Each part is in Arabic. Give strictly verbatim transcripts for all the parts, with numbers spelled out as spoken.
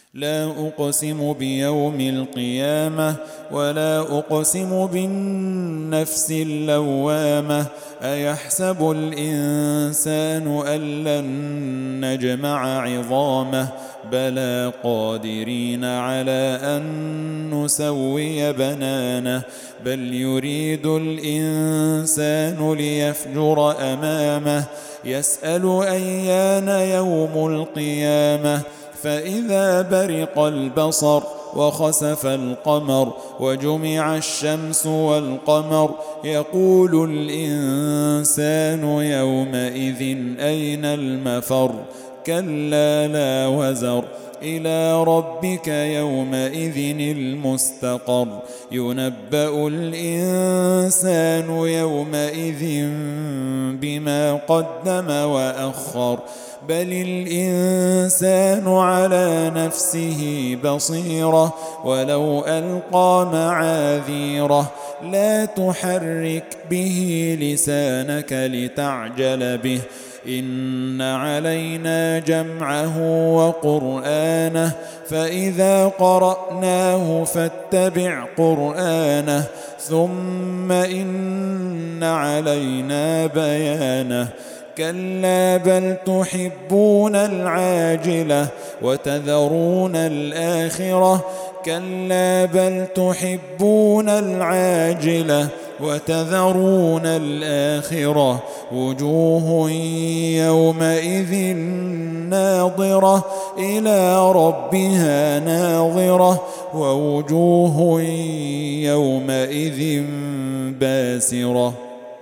لا أقسم بيوم القيامة ولا أقسم بالنفس اللوامة أيحسب الإنسان أن لن نجمع عظامه بلى قادرين على أن نسوي بنانه بل يريد الإنسان ليفجر أمامه يسأل أيان يوم القيامة فإذا برق البصر وخسف القمر وجمع الشمس والقمر يقول الإنسان يومئذ أين المفر كلا لا وزر إلى ربك يومئذ المستقر ينبأ الإنسان يومئذ بما قدم وأخر بل الإنسان على نفسه بصيرة ولو ألقى معاذيره لا تحرك به لسانك لتعجل به إن علينا جمعه وقرآنه فإذا قرأناه فاتبع قرآنه ثم إن علينا بيانه كلا بل تحبون العاجلة وتذرون الآخرة كلا بل تحبون العاجلة وتذرون الآخرة وجوه يومئذ ناظرة إلى ربها ناظرة ووجوه يومئذ باسرة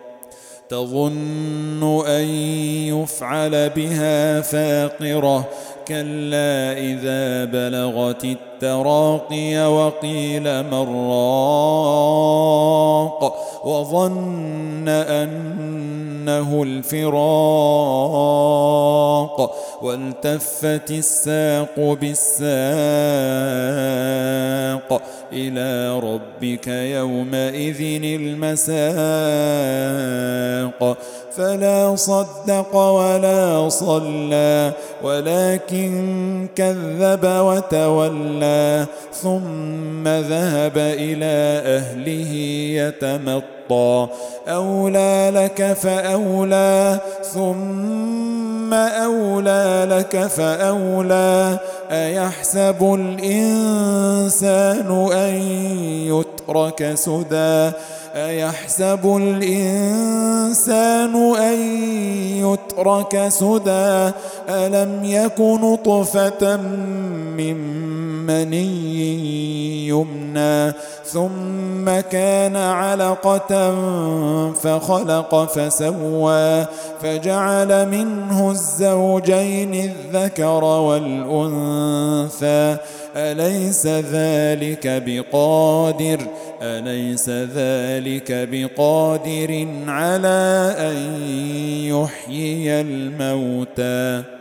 تظن أن يفعل بها فاقرة كلا إذا بلغت التراقي وقيل من راق وظن أنه الفراق والتفت الساق بالساق إلى ربك يومئذ المساق فلا صدق ولا صلى ولكن كذب وتولى ثم ذهب إلى أهله يتمطى أولى لك فأولى ثم أولى لك فأولى أيحسب الإنسان أن يترك سدى أيحسب الإنسان أن يترك سدى ألم يك نطفة من مني يمنى ثم كان علقة فخلق فسوى فجعل منه الزوجين الذكر والأنثى أليس ذلك بقادر أليس ذلك بقادر على أن يحيي الموتى